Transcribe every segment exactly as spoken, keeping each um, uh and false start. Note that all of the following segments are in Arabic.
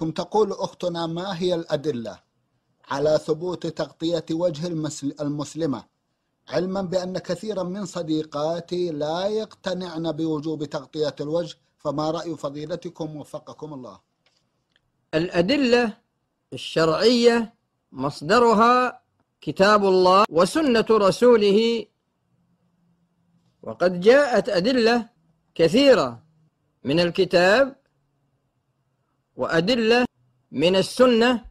تقول أختنا: ما هي الأدلة على ثبوت تغطية وجه المسلمة، علما بأن كثيرا من صديقاتي لا يقتنعن بوجوب تغطية الوجه، فما رأي فضيلتكم وفقكم الله؟ الأدلة الشرعية مصدرها كتاب الله وسنة رسوله، وقد جاءت أدلة كثيرة من الكتاب وأدلة من السنة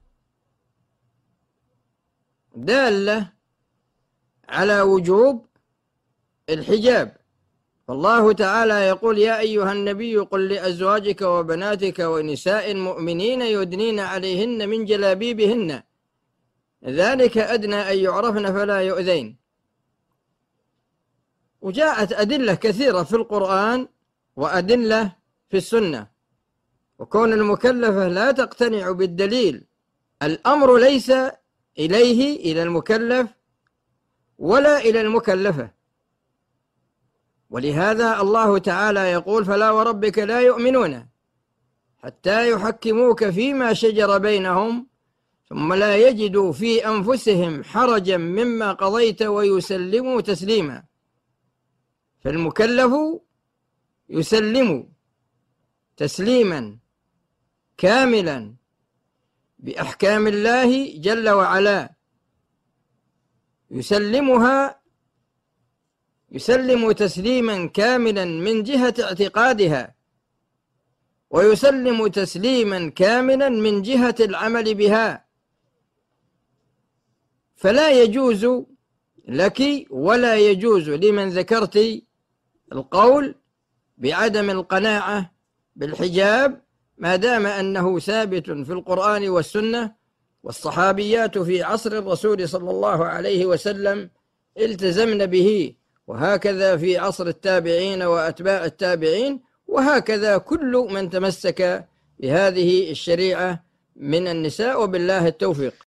دالة على وجوب الحجاب. فالله تعالى يقول: يا أيها النبي قل لأزواجك وبناتك ونساء المؤمنين يدنين عليهن من جلابيبهن ذلك أدنى أن يعرفن فلا يؤذين. وجاءت أدلة كثيرة في القرآن وأدلة في السنة، وكون المكلفة لا تقتنع بالدليل، الأمر ليس إليه إلى المكلف ولا إلى المكلفة. ولهذا الله تعالى يقول: فلا وربك لا يؤمنون حتى يحكموك فيما شجر بينهم ثم لا يجدوا في أنفسهم حرجا مما قضيت ويسلموا تسليما. فالمكلف يسلم تسليما كاملا بأحكام الله جل وعلا، يسلمها يسلم تسليما كاملا من جهة اعتقادها، ويسلم تسليما كاملا من جهة العمل بها. فلا يجوز لك ولا يجوز لمن ذكرت القول بعدم القناعة بالحجاب ما دام أنه ثابت في القرآن والسنة، والصحابيات في عصر الرسول صلى الله عليه وسلم التزمن به، وهكذا في عصر التابعين وأتباع التابعين، وهكذا كل من تمسك بهذه الشريعة من النساء، وبالله التوفيق.